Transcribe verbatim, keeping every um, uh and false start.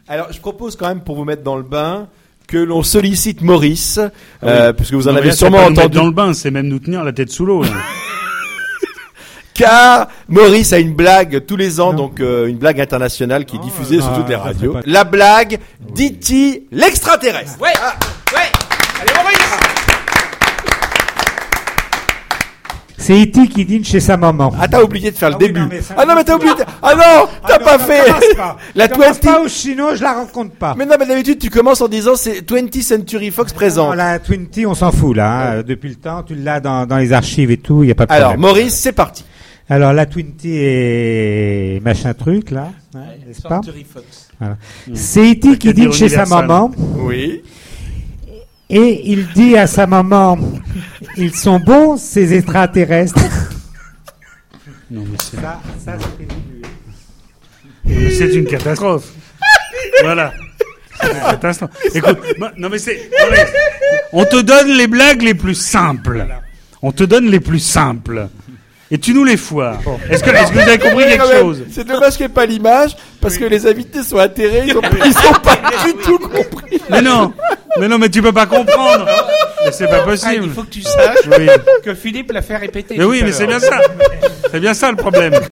Alors, je propose quand même, pour vous mettre dans le bain, que l'on sollicite Maurice, ah euh, oui. puisque vous en non, avez là, sûrement entendu. Dans le bain, c'est même nous tenir la tête sous l'eau. Là. Car Maurice a une blague tous les ans, non. donc euh, une blague internationale qui est diffusée non, sur toutes les radios. Pas... La blague d'E T l'extraterrestre. Ouais, ah. ouais. Allez Maurice. C'est E T qui dîne chez sa maman. Ah, t'as oublié de faire ah le oui, début. Non, ça, ah non, mais t'as oublié. De... Ah non, t'as ah pas non, fait. Pas. La vingt. Pas ou sinon je la rencontre pas. Mais non, mais d'habitude tu commences en disant c'est twentieth Century Fox présent. Non, la vingt, on s'en fout là. Hein. Ouais. Depuis le temps, tu l'as dans, dans les archives et tout. Il y a pas de problème. Alors Maurice, c'est parti. Alors la vingt et machin truc là, hein, ouais, n'est-ce pas Fox. Voilà. Mmh. C'est E T qui dîne chez sa maman. Oui. Et il dit à sa maman, ils sont bons ces extraterrestres. Non mais c'est ça, ça c'est c'est une catastrophe. Voilà. Catastrophe. Écoute, non mais c'est, on te donne les blagues les plus simples. On te donne les plus simples. Et tu nous les foires. Bon. Est-ce que, est-ce que vous avez compris quelque même, chose? C'est dommage qu'il n'y ait pas l'image, parce oui. que les invités sont atterrés, ils n'ont pas du tout compris. Mais non, mais non, mais tu peux pas comprendre. Mais c'est pas possible. Ah, il faut que tu saches oui. que Philippe l'a fait répéter. Mais oui, mais c'est bien ça. C'est bien ça le problème.